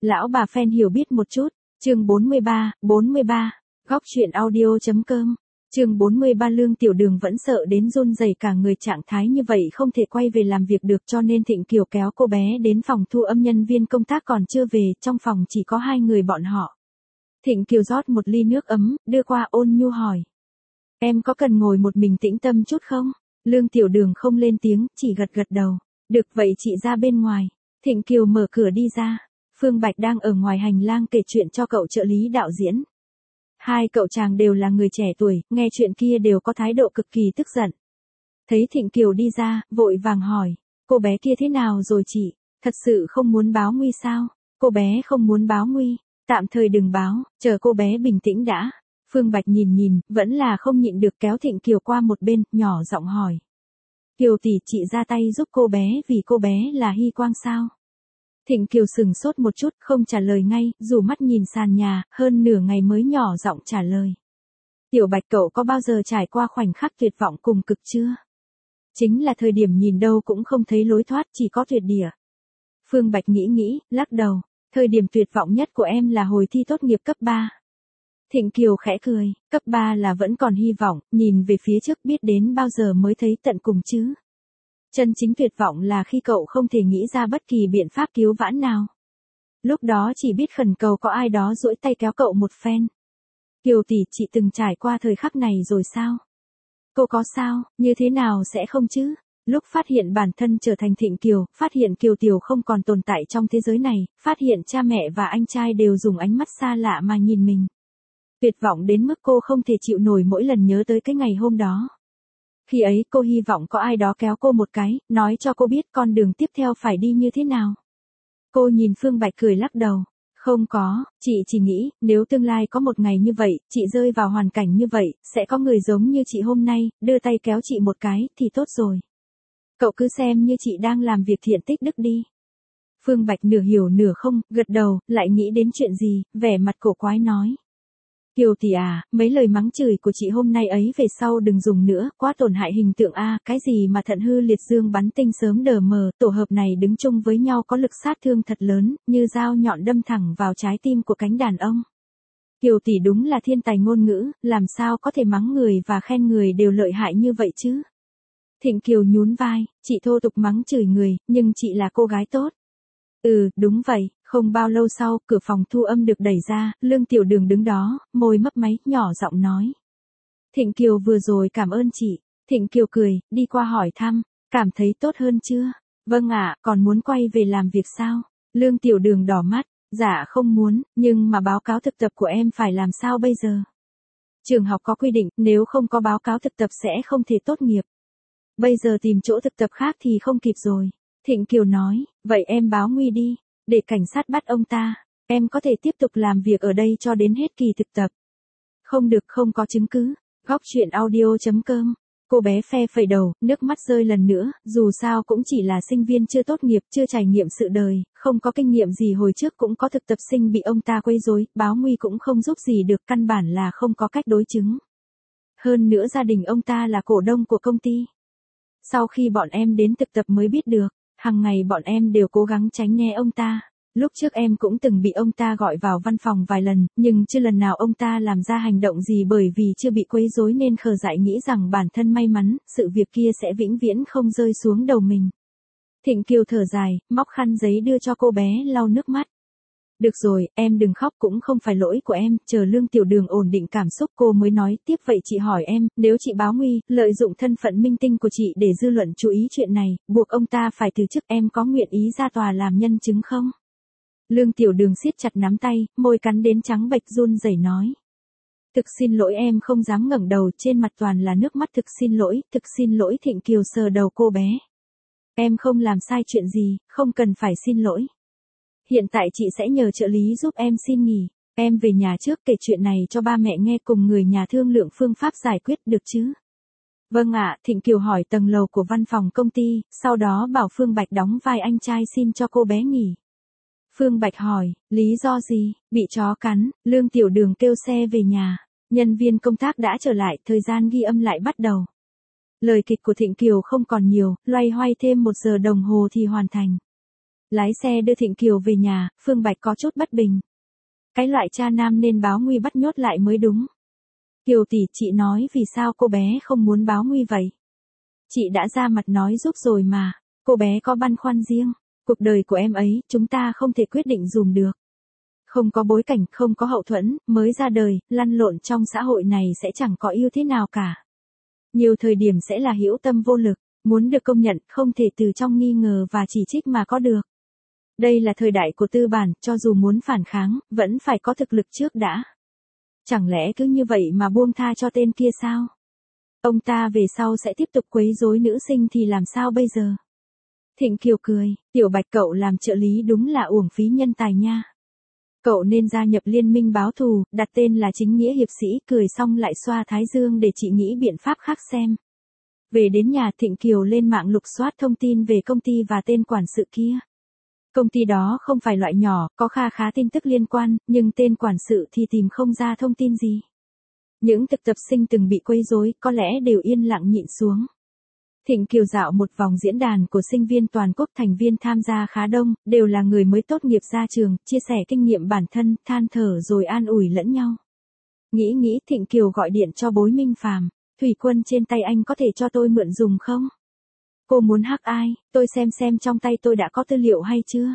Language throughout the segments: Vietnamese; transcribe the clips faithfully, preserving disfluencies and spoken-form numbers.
Lão bà fan hiểu biết một chút, chương bốn mươi ba, bốn mươi ba, góc chuyện audio.com, chương bốn mươi ba Lương Tiểu Đường vẫn sợ đến run rẩy cả người, trạng thái như vậy không thể quay về làm việc được, cho nên Thịnh Kiều kéo cô bé đến phòng thu âm, nhân viên công tác còn chưa về, trong phòng chỉ có hai người bọn họ. Thịnh Kiều rót một ly nước ấm, đưa qua, ôn nhu hỏi. Em có cần ngồi một mình tĩnh tâm chút không? Lương Tiểu Đường không lên tiếng, chỉ gật gật đầu. Được vậy chị ra bên ngoài. Thịnh Kiều mở cửa đi ra. Phương Bạch đang ở ngoài hành lang kể chuyện cho cậu trợ lý đạo diễn. Hai cậu chàng đều là người trẻ tuổi, nghe chuyện kia đều có thái độ cực kỳ tức giận. Thấy Thịnh Kiều đi ra, vội vàng hỏi. Cô bé kia thế nào rồi chị? Thật sự không muốn báo nguy sao? Cô bé không muốn báo nguy. Tạm thời đừng báo, chờ cô bé bình tĩnh đã. Phương Bạch nhìn nhìn, vẫn là không nhịn được kéo Thịnh Kiều qua một bên, nhỏ giọng hỏi. Kiều tỷ, chị ra tay giúp cô bé vì cô bé là hy quang sao? Thịnh Kiều sừng sốt một chút, không trả lời ngay, dù mắt nhìn sàn nhà, hơn nửa ngày mới nhỏ giọng trả lời. Tiểu Bạch, cậu có bao giờ trải qua khoảnh khắc tuyệt vọng cùng cực chưa? Chính là thời điểm nhìn đâu cũng không thấy lối thoát, chỉ có tuyệt địa. Phương Bạch nghĩ nghĩ, lắc đầu. Thời điểm tuyệt vọng nhất của em là hồi thi tốt nghiệp cấp ba. Thịnh Kiều khẽ cười, cấp ba là vẫn còn hy vọng, nhìn về phía trước biết đến bao giờ mới thấy tận cùng chứ. Chân chính tuyệt vọng là khi cậu không thể nghĩ ra bất kỳ biện pháp cứu vãn nào. Lúc đó chỉ biết khẩn cầu có ai đó duỗi tay kéo cậu một phen. Kiều tỷ, chị từng trải qua thời khắc này rồi sao? Cô có sao, như thế nào sẽ không chứ? Lúc phát hiện bản thân trở thành Thịnh Kiều, phát hiện Kiều Tiểu không còn tồn tại trong thế giới này, phát hiện cha mẹ và anh trai đều dùng ánh mắt xa lạ mà nhìn mình. Tuyệt vọng đến mức cô không thể chịu nổi mỗi lần nhớ tới cái ngày hôm đó. Khi ấy cô hy vọng có ai đó kéo cô một cái, nói cho cô biết con đường tiếp theo phải đi như thế nào. Cô nhìn Phương Bạch cười lắc đầu. Không có, chị chỉ nghĩ, nếu tương lai có một ngày như vậy, chị rơi vào hoàn cảnh như vậy, sẽ có người giống như chị hôm nay, đưa tay kéo chị một cái, thì tốt rồi. Cậu cứ xem như chị đang làm việc thiện tích đức đi. Phương Bạch nửa hiểu nửa không, gật đầu, lại nghĩ đến chuyện gì, vẻ mặt cổ quái nói. Kiều tỷ à, mấy lời mắng chửi của chị hôm nay ấy về sau đừng dùng nữa, quá tổn hại hình tượng a, cái gì mà thận hư liệt dương bắn tinh sớm đờ mờ, tổ hợp này đứng chung với nhau có lực sát thương thật lớn, như dao nhọn đâm thẳng vào trái tim của cánh đàn ông. Kiều tỷ đúng là thiên tài ngôn ngữ, làm sao có thể mắng người và khen người đều lợi hại như vậy chứ? Thịnh Kiều nhún vai, chị thô tục mắng chửi người, nhưng chị là cô gái tốt. Ừ, đúng vậy, không bao lâu sau, cửa phòng thu âm được đẩy ra, Lương Tiểu Đường đứng đó, môi mấp máy, nhỏ giọng nói. Thịnh Kiều vừa rồi cảm ơn chị. Thịnh Kiều cười, đi qua hỏi thăm, cảm thấy tốt hơn chưa? Vâng ạ, còn muốn quay về làm việc sao? Lương Tiểu Đường đỏ mắt, dạ không muốn, nhưng mà báo cáo thực tập của em phải làm sao bây giờ? Trường học có quy định, nếu không có báo cáo thực tập sẽ không thể tốt nghiệp. Bây giờ tìm chỗ thực tập khác thì không kịp rồi. Thịnh Kiều nói, vậy em báo nguy đi, để cảnh sát bắt ông ta, em có thể tiếp tục làm việc ở đây cho đến hết kỳ thực tập. Không được, không có chứng cứ. Góc chuyện audio.com. Cô bé phe phẩy đầu, nước mắt rơi lần nữa, dù sao cũng chỉ là sinh viên chưa tốt nghiệp, chưa trải nghiệm sự đời, không có kinh nghiệm gì, hồi trước cũng có thực tập sinh bị ông ta quấy rối, báo nguy cũng không giúp gì được, căn bản là không có cách đối chứng. Hơn nữa gia đình ông ta là cổ đông của công ty. Sau khi bọn em đến thực tập mới biết được, hàng ngày bọn em đều cố gắng tránh né ông ta. Lúc trước em cũng từng bị ông ta gọi vào văn phòng vài lần, nhưng chưa lần nào ông ta làm ra hành động gì, bởi vì chưa bị quấy rối nên khờ dại nghĩ rằng bản thân may mắn, sự việc kia sẽ vĩnh viễn không rơi xuống đầu mình. Thịnh Kiều thở dài, móc khăn giấy đưa cho cô bé lau nước mắt. Được rồi, em đừng khóc, cũng không phải lỗi của em, chờ Lương Tiểu Đường ổn định cảm xúc cô mới nói tiếp. Vậy chị hỏi em, nếu chị báo nguy, lợi dụng thân phận minh tinh của chị để dư luận chú ý chuyện này, buộc ông ta phải từ chức, em có nguyện ý ra tòa làm nhân chứng không? Lương Tiểu Đường siết chặt nắm tay, môi cắn đến trắng bệch, run rẩy nói. Thực xin lỗi, em không dám ngẩng đầu, trên mặt toàn là nước mắt. Thực xin lỗi, thực xin lỗi. Thịnh Kiều sờ đầu cô bé. Em không làm sai chuyện gì, không cần phải xin lỗi. Hiện tại chị sẽ nhờ trợ lý giúp em xin nghỉ. Em về nhà trước, kể chuyện này cho ba mẹ nghe, cùng người nhà thương lượng phương pháp giải quyết, được chứ? Vâng ạ. Thịnh Kiều hỏi tầng lầu của văn phòng công ty, sau đó bảo Phương Bạch đóng vai anh trai xin cho cô bé nghỉ. Phương Bạch hỏi, lý do gì? Bị chó cắn. Lương Tiểu Đường kêu xe về nhà. Nhân viên công tác đã trở lại, thời gian ghi âm lại bắt đầu. Lời kịch của Thịnh Kiều không còn nhiều, loay hoay thêm một giờ đồng hồ thì hoàn thành. Lái xe đưa Thịnh Kiều về nhà, Phương Bạch có chút bất bình. Cái loại cha nam nên báo nguy bắt nhốt lại mới đúng. Kiều tỷ, chị nói vì sao cô bé không muốn báo nguy vậy? Chị đã ra mặt nói giúp rồi mà, cô bé có băn khoăn riêng. Cuộc đời của em ấy, chúng ta không thể quyết định dùm được. Không có bối cảnh, không có hậu thuẫn, mới ra đời, lăn lộn trong xã hội này sẽ chẳng có yêu thế nào cả. Nhiều thời điểm sẽ là hữu tâm vô lực, muốn được công nhận, không thể từ trong nghi ngờ và chỉ trích mà có được. Đây là thời đại của tư bản, cho dù muốn phản kháng, vẫn phải có thực lực trước đã. Chẳng lẽ cứ như vậy mà buông tha cho tên kia sao? Ông ta về sau sẽ tiếp tục quấy rối nữ sinh thì làm sao bây giờ? Thịnh Kiều cười, Tiểu Bạch cậu làm trợ lý đúng là uổng phí nhân tài nha. Cậu nên gia nhập liên minh báo thù, đặt tên là chính nghĩa hiệp sĩ, cười xong lại xoa thái dương để chị nghĩ biện pháp khác xem. Về đến nhà, Thịnh Kiều lên mạng lục soát thông tin về công ty và tên quản sự kia. Công ty đó không phải loại nhỏ, có kha khá tin tức liên quan, nhưng tên quản sự thì tìm không ra thông tin gì. Những thực tập sinh từng bị quấy rối có lẽ đều yên lặng nhịn xuống. Thịnh Kiều dạo một vòng diễn đàn của sinh viên toàn quốc, thành viên tham gia khá đông, đều là người mới tốt nghiệp ra trường, chia sẻ kinh nghiệm bản thân, than thở rồi an ủi lẫn nhau. Nghĩ nghĩ Thịnh Kiều gọi điện cho Bối Minh Phàm, thủy quân trên tay anh có thể cho tôi mượn dùng không? Cô muốn hack ai, tôi xem xem trong tay tôi đã có tư liệu hay chưa?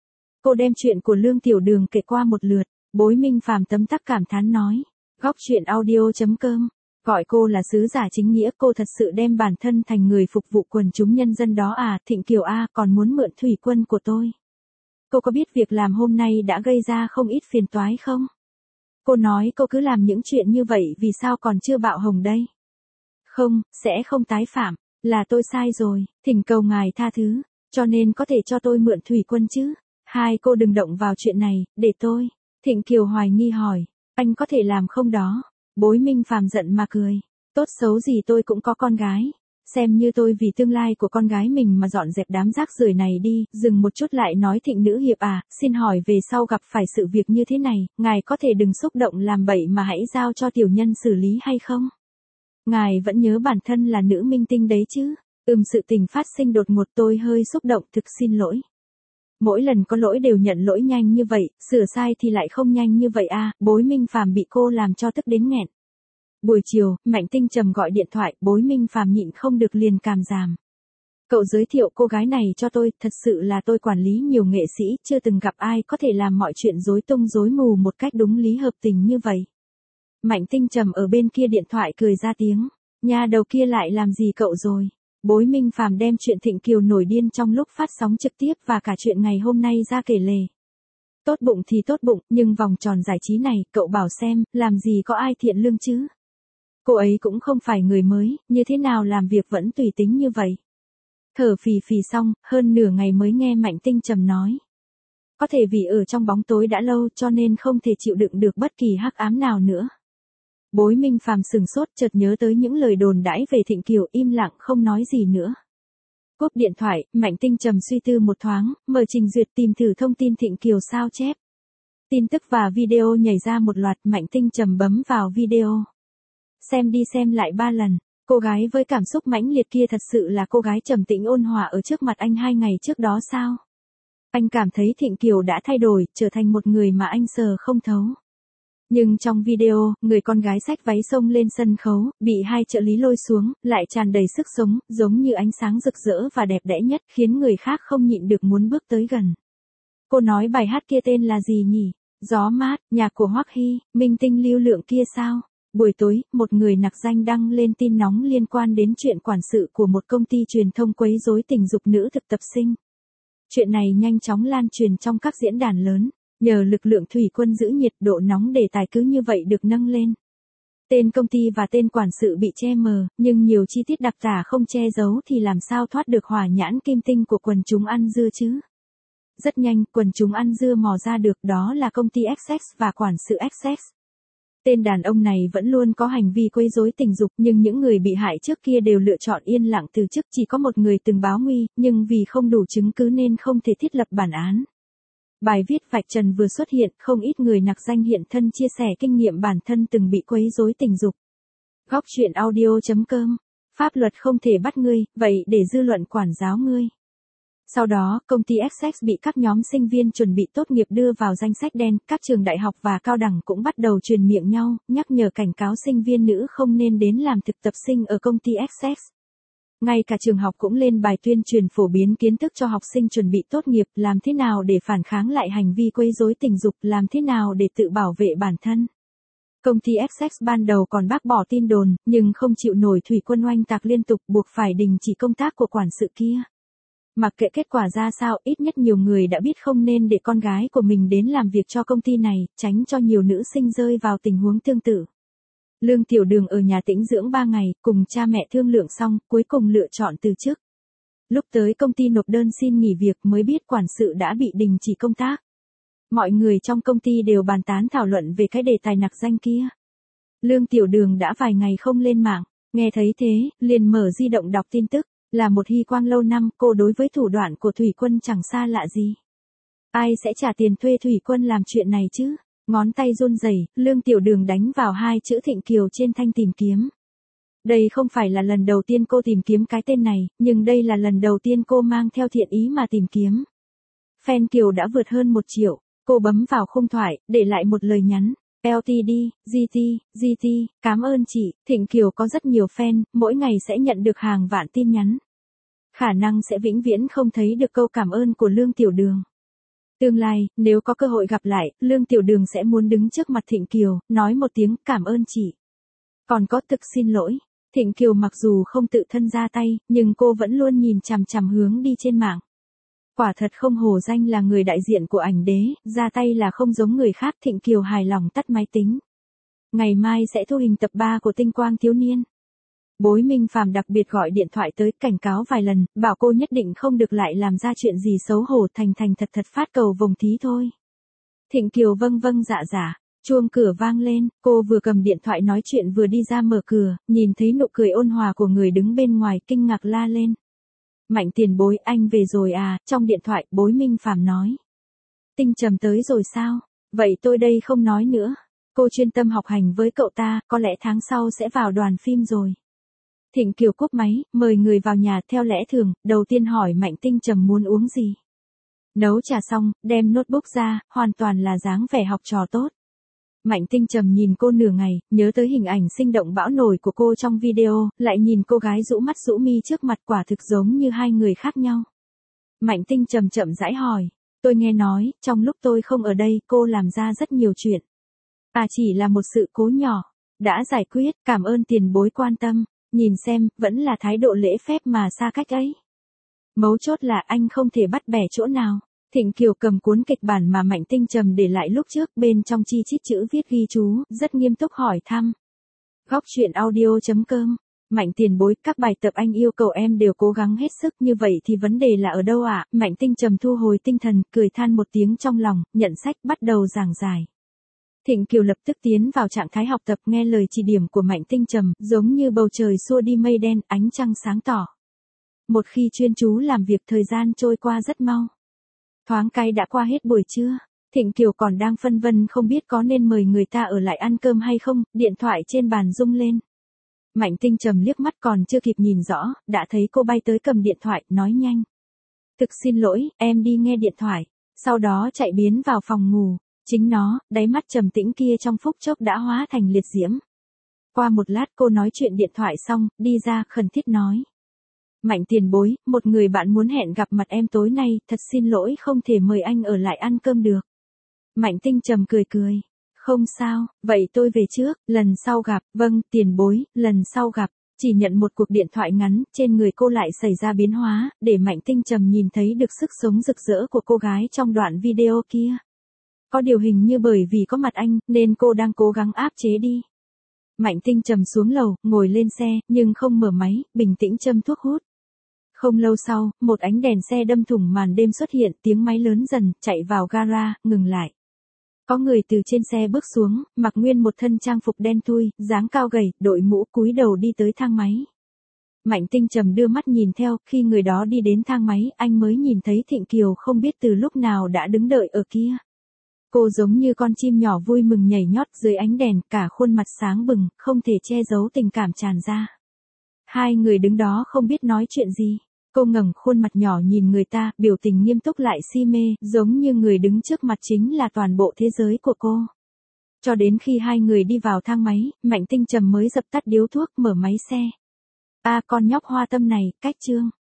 Cô đem chuyện của Lương Tiểu Đường kể qua một lượt, Bối Minh Phàm tấm tắc cảm thán nói, góc chuyện audio chấm com. Gọi cô là sứ giả chính nghĩa, cô thật sự đem bản thân thành người phục vụ quần chúng nhân dân đó à? Thịnh Kiều a, còn muốn mượn thủy quân của tôi. Cô có biết việc làm hôm nay đã gây ra không ít phiền toái không? Cô nói cô cứ làm những chuyện như vậy vì sao còn chưa bạo hồng đây? Không, sẽ không tái phạm, là tôi sai rồi, thỉnh cầu ngài tha thứ, cho nên có thể cho tôi mượn thủy quân chứ? Hai cô đừng động vào chuyện này, để tôi. Thịnh Kiều hoài nghi hỏi, anh có thể làm không đó? Bối Minh Phàm giận mà cười, tốt xấu gì tôi cũng có con gái, xem như tôi vì tương lai của con gái mình mà dọn dẹp đám rác rưởi này đi. Dừng một chút lại nói, Thịnh nữ hiệp à, xin hỏi về sau gặp phải sự việc như thế này, ngài có thể đừng xúc động làm bậy mà hãy giao cho tiểu nhân xử lý hay không? Ngài vẫn nhớ bản thân là nữ minh tinh đấy chứ? Ừm, sự tình phát sinh đột ngột tôi hơi xúc động, thực xin lỗi. Mỗi lần có lỗi đều nhận lỗi nhanh như vậy, sửa sai thì lại không nhanh như vậy à? Bối Minh Phàm bị cô làm cho tức đến nghẹn. Buổi chiều, Mạnh Tinh Trầm gọi điện thoại, Bối Minh Phàm nhịn không được liền cảm giảm. Cậu giới thiệu cô gái này cho tôi, thật sự là tôi quản lý nhiều nghệ sĩ, chưa từng gặp ai có thể làm mọi chuyện rối tung rối mù một cách đúng lý hợp tình như vậy. Mạnh Tinh Trầm ở bên kia điện thoại cười ra tiếng, nhà đầu kia lại làm gì cậu rồi? Bối Minh Phàm đem chuyện Thịnh Kiều nổi điên trong lúc phát sóng trực tiếp và cả chuyện ngày hôm nay ra kể lể. Tốt bụng thì tốt bụng, nhưng vòng tròn giải trí này, cậu bảo xem, làm gì có ai thiện lương chứ? Cô ấy cũng không phải người mới, như thế nào làm việc vẫn tùy tính như vậy? Thở phì phì xong, hơn nửa ngày mới nghe Mạnh Tinh Trầm nói. Có thể vì ở trong bóng tối đã lâu cho nên không thể chịu đựng được bất kỳ hắc ám nào nữa. Bối Minh Phàm sừng sốt, chợt nhớ tới những lời đồn đãi về Thịnh Kiều, im lặng không nói gì nữa. Cúp điện thoại, Mạnh Tinh Trầm suy tư một thoáng, mở trình duyệt tìm thử thông tin Thịnh Kiều sao chép. Tin tức và video nhảy ra một loạt, Mạnh Tinh Trầm bấm vào video. Xem đi xem lại ba lần, cô gái với cảm xúc mãnh liệt kia thật sự là cô gái trầm tĩnh ôn hòa ở trước mặt anh hai ngày trước đó sao? Anh cảm thấy Thịnh Kiều đã thay đổi, trở thành một người mà anh sờ không thấu. Nhưng trong video, người con gái xách váy xông lên sân khấu, bị hai trợ lý lôi xuống, lại tràn đầy sức sống, giống như ánh sáng rực rỡ và đẹp đẽ nhất, khiến người khác không nhịn được muốn bước tới gần. Cô nói bài hát kia tên là gì nhỉ? Gió mát, nhạc của Hoắc Hy, minh tinh lưu lượng kia sao? Buổi tối, một người nặc danh đăng lên tin nóng liên quan đến chuyện quản sự của một công ty truyền thông quấy rối tình dục nữ thực tập sinh. Chuyện này nhanh chóng lan truyền trong các diễn đàn lớn. Nhờ lực lượng thủy quân giữ nhiệt, độ nóng đề tài cứ như vậy được nâng lên. Tên công ty và tên quản sự bị che mờ, nhưng nhiều chi tiết đặc tả không che giấu thì làm sao thoát được hỏa nhãn kim tinh của quần chúng ăn dưa chứ? Rất nhanh, quần chúng ăn dưa mò ra được đó là công ty Essex và quản sự Essex. Tên đàn ông này vẫn luôn có hành vi quấy rối tình dục, nhưng những người bị hại trước kia đều lựa chọn yên lặng từ chức, chỉ có một người từng báo nguy, nhưng vì không đủ chứng cứ nên không thể thiết lập bản án. Bài viết vạch trần vừa xuất hiện, không ít người nặc danh hiện thân chia sẻ kinh nghiệm bản thân từng bị quấy rối tình dục. Góc chuyện audio chấm com. Pháp luật không thể bắt ngươi, vậy để dư luận quản giáo ngươi. Sau đó, công ty Essex bị các nhóm sinh viên chuẩn bị tốt nghiệp đưa vào danh sách đen, các trường đại học và cao đẳng cũng bắt đầu truyền miệng nhau, nhắc nhở cảnh cáo sinh viên nữ không nên đến làm thực tập sinh ở công ty Essex. Ngay cả trường học cũng lên bài tuyên truyền phổ biến kiến thức cho học sinh chuẩn bị tốt nghiệp, làm thế nào để phản kháng lại hành vi quấy rối tình dục, làm thế nào để tự bảo vệ bản thân. Công ty Essex ban đầu còn bác bỏ tin đồn, nhưng không chịu nổi thủy quân oanh tạc liên tục buộc phải đình chỉ công tác của quản sự kia. Mặc kệ kết quả ra sao, ít nhất nhiều người đã biết không nên để con gái của mình đến làm việc cho công ty này, tránh cho nhiều nữ sinh rơi vào tình huống tương tự. Lương Tiểu Đường ở nhà tĩnh dưỡng ba ngày, cùng cha mẹ thương lượng xong, cuối cùng lựa chọn từ chức. Lúc tới công ty nộp đơn xin nghỉ việc mới biết quản sự đã bị đình chỉ công tác. Mọi người trong công ty đều bàn tán thảo luận về cái đề tài nặc danh kia. Lương Tiểu Đường đã vài ngày không lên mạng, nghe thấy thế, liền mở di động đọc tin tức, là một hy quang lâu năm, cô đối với thủ đoạn của Thủy Quân chẳng xa lạ gì. Ai sẽ trả tiền thuê Thủy Quân làm chuyện này chứ? Ngón tay run rẩy, Lương Tiểu Đường đánh vào hai chữ Thịnh Kiều trên thanh tìm kiếm. Đây không phải là lần đầu tiên cô tìm kiếm cái tên này, nhưng đây là lần đầu tiên cô mang theo thiện ý mà tìm kiếm. Fan Kiều đã vượt hơn một triệu, cô bấm vào khung thoại, để lại một lời nhắn. lờ tê đê, giê tê, giê tê, cảm ơn chị, Thịnh Kiều có rất nhiều fan, mỗi ngày sẽ nhận được hàng vạn tin nhắn. Khả năng sẽ vĩnh viễn không thấy được câu cảm ơn của Lương Tiểu Đường. Tương lai, nếu có cơ hội gặp lại, Lương Tiểu Đường sẽ muốn đứng trước mặt Thịnh Kiều, nói một tiếng cảm ơn chị. Còn có thực xin lỗi. Thịnh Kiều mặc dù không tự thân ra tay, nhưng cô vẫn luôn nhìn chằm chằm hướng đi trên mạng. Quả thật không hổ danh là người đại diện của ảnh đế, ra tay là không giống người khác. Thịnh Kiều hài lòng tắt máy tính. Ngày mai sẽ thu hình tập ba của Tinh Quang Thiếu Niên. Bối Minh Phàm đặc biệt gọi điện thoại tới cảnh cáo vài lần, bảo cô nhất định không được lại làm ra chuyện gì xấu hổ, thành thành thật thật phát cầu vồng thí thôi. Thịnh Kiều vâng vâng dạ dạ, chuông cửa vang lên, cô vừa cầm điện thoại nói chuyện vừa đi ra mở cửa, nhìn thấy nụ cười ôn hòa của người đứng bên ngoài, kinh ngạc la lên. Mạnh Tiền Bối, anh về rồi à? Trong điện thoại, Bối Minh Phàm nói. Tinh Trầm tới rồi sao? Vậy tôi đây không nói nữa. Cô chuyên tâm học hành với cậu ta, có lẽ tháng sau sẽ vào đoàn phim rồi. Thịnh Kiều cúp máy, mời người vào nhà. Theo lẽ thường, đầu tiên hỏi Mạnh Tinh Trầm muốn uống gì. Nấu trà xong, đem notebook ra, hoàn toàn là dáng vẻ học trò tốt. Mạnh Tinh Trầm nhìn cô nửa ngày, nhớ tới hình ảnh sinh động bão nổi của cô trong video, lại nhìn cô gái rũ mắt rũ mi trước mặt, quả thực giống như hai người khác nhau. Mạnh Tinh Trầm chậm rãi hỏi, tôi nghe nói, trong lúc tôi không ở đây, cô làm ra rất nhiều chuyện. À, chỉ là một sự cố nhỏ, đã giải quyết, cảm ơn tiền bối quan tâm, nhìn xem, vẫn là thái độ lễ phép mà xa cách ấy. Mấu chốt là anh không thể bắt bẻ chỗ nào. Thịnh Kiều cầm cuốn kịch bản mà Mạnh Tinh Trầm để lại lúc trước, bên trong chi chít chữ viết ghi chú, rất nghiêm túc hỏi thăm. Góc truyện audio chấm com. Mạnh Tiền Bối, các bài tập anh yêu cầu em đều cố gắng hết sức, như vậy thì vấn đề là ở đâu ạ? À? Mạnh Tinh Trầm thu hồi tinh thần, cười than một tiếng trong lòng, nhận sách, bắt đầu giảng giải. Thịnh Kiều lập tức tiến vào trạng thái học tập, nghe lời chỉ điểm của Mạnh Tinh Trầm, giống như bầu trời xua đi mây đen, ánh trăng sáng tỏ. Một khi chuyên chú làm việc, thời gian trôi qua rất mau. Thoáng cái đã qua hết buổi trưa, Thịnh Kiều còn đang phân vân không biết có nên mời người ta ở lại ăn cơm hay không, điện thoại trên bàn rung lên. Mạnh Tinh Trầm liếc mắt còn chưa kịp nhìn rõ, đã thấy cô bay tới cầm điện thoại, nói nhanh. Thực xin lỗi, em đi nghe điện thoại, sau đó chạy biến vào phòng ngủ, chính nó, đáy mắt trầm tĩnh kia trong phút chốc đã hóa thành liệt diễm. Qua một lát cô nói chuyện điện thoại xong, đi ra khẩn thiết nói. Mạnh Tiền Bối, một người bạn muốn hẹn gặp mặt em tối nay, thật xin lỗi không thể mời anh ở lại ăn cơm được. Mạnh Tinh Trầm cười cười. Không sao, vậy tôi về trước, lần sau gặp, vâng, Tiền Bối, lần sau gặp. Chỉ nhận một cuộc điện thoại ngắn, trên người cô lại xảy ra biến hóa, để Mạnh Tinh Trầm nhìn thấy được sức sống rực rỡ của cô gái trong đoạn video kia. Có điều hình như bởi vì có mặt anh, nên cô đang cố gắng áp chế đi. Mạnh Tinh Trầm xuống lầu, ngồi lên xe, nhưng không mở máy, bình tĩnh châm thuốc hút. Không lâu sau, một ánh đèn xe đâm thủng màn đêm xuất hiện, tiếng máy lớn dần, chạy vào gara, ngừng lại. Có người từ trên xe bước xuống, mặc nguyên một thân trang phục đen thui, dáng cao gầy, đội mũ, cúi đầu đi tới thang máy. Mạnh Tinh Trầm đưa mắt nhìn theo, khi người đó đi đến thang máy, anh mới nhìn thấy Thịnh Kiều không biết từ lúc nào đã đứng đợi ở kia. Cô giống như con chim nhỏ vui mừng nhảy nhót dưới ánh đèn, cả khuôn mặt sáng bừng, không thể che giấu tình cảm tràn ra. Hai người đứng đó không biết nói chuyện gì. Cô ngẩng khuôn mặt nhỏ nhìn người ta, biểu tình nghiêm túc lại si mê, giống như người đứng trước mặt chính là toàn bộ thế giới của cô. Cho đến khi hai người đi vào thang máy, Mạnh Tinh Trầm mới dập tắt điếu thuốc mở máy xe. A con nhóc hoa tâm này, cách chương.